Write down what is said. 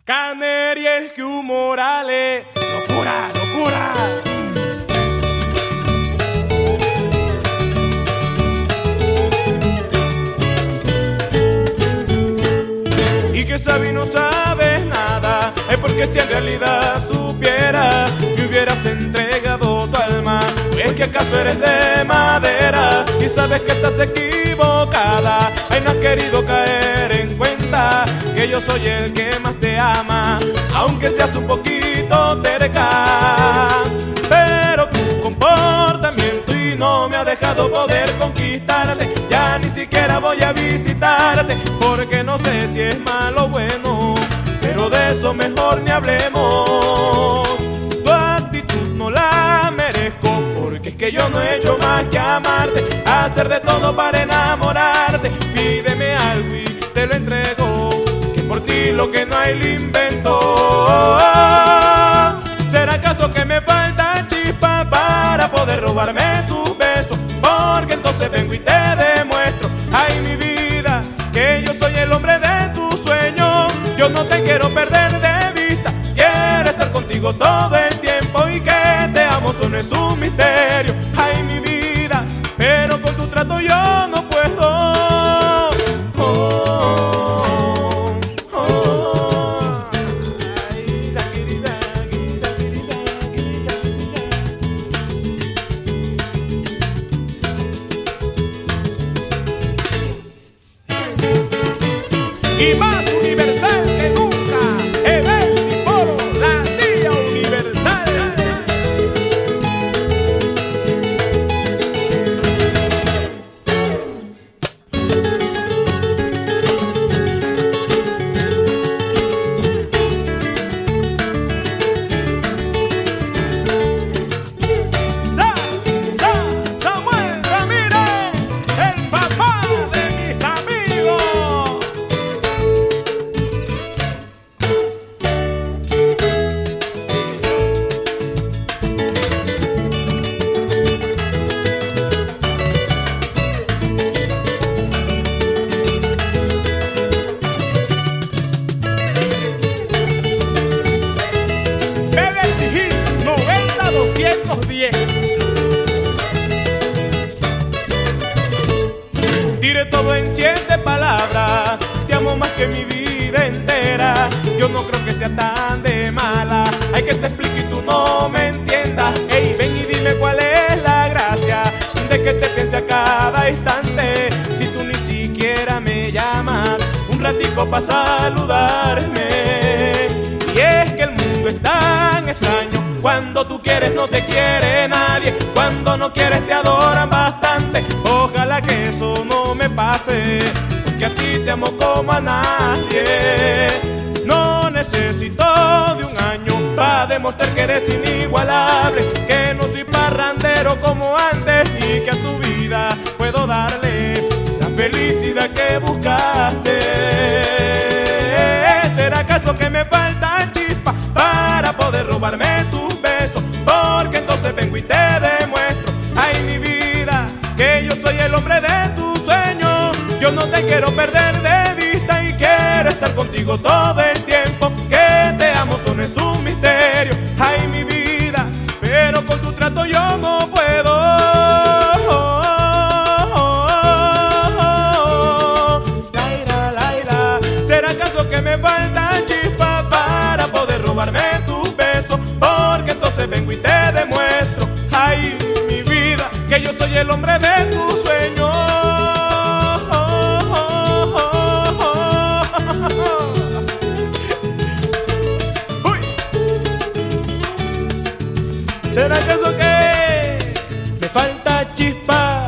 Caneriel que Morales, locura, locura. Y que sabes y no sabes nada, es porque si en realidad supieras, me hubieras entregado tu alma. ¿Es que acaso eres de madera y sabes que estás equivocada? Ay, no has querido caer en cuenta que yo soy el que más te ama, aunque seas un poquito terca. Pero tu comportamiento y no me ha dejado poder conquistarte. Ya ni siquiera voy a visitarte, porque no sé si es malo o bueno, pero de eso mejor ni hablemos. Tu actitud no la merezco, porque es que yo no he hecho más que amarte, hacer de todo para enamorarte. Pídeme algo y te lo entrego, que por ti lo que no hay lo invento. ¿Será acaso que me falta chispa para poder robarme tus besos? Porque entonces vengo y te demuestro, ay mi vida, que yo soy el hombre de tus sueños. Yo no te quiero perder de vista, quiero estar contigo todo el tiempo, y que te amo eso no es un misterio, ay mi vida, pero con tu trato yo no puedo. Y más universal que nunca, Evesti Polo, la tía universal. Samuel Ramírez, el papá de mis amigos. Beverly Hills 90210. Diré todo en 7 palabras, te amo más que mi vida entera. Yo no creo que sea tan de mala, hay que te explique y tú no me entiendas. Ey, ven y dime cuál es la gracia de que te piense a cada instante, si tú ni siquiera me llamas un ratico para saludarme. Y es que el mundo es tan extraño, cuando tú quieres no te quiere nadie, cuando no quieres te adoran bastante. Ojalá que eso no me pase, porque a ti te amo como a nadie. No necesito de un año para demostrar que eres inigualable, que no soy parrandero como antes, y que a tu vida puedo darle la felicidad que buscaste. ¿Será acaso que me falta chispa para poder robarme tus besos? Porque entonces vengo y te demuestro, ay mi vida, que yo soy el hombre de tus sueños. Yo no te quiero perder de vista y quiero estar contigo todo el tiempo, que te amo eso no es un misterio, ay mi vida, pero con tu trato yo no puedo. ¿Será acaso que me falta chispa para poder robarme tus besos? Porque entonces vengo y te demuestro, ay mi vida, que yo soy el hombre de tus sueños. Uy. ¿Será acaso que me falta chispa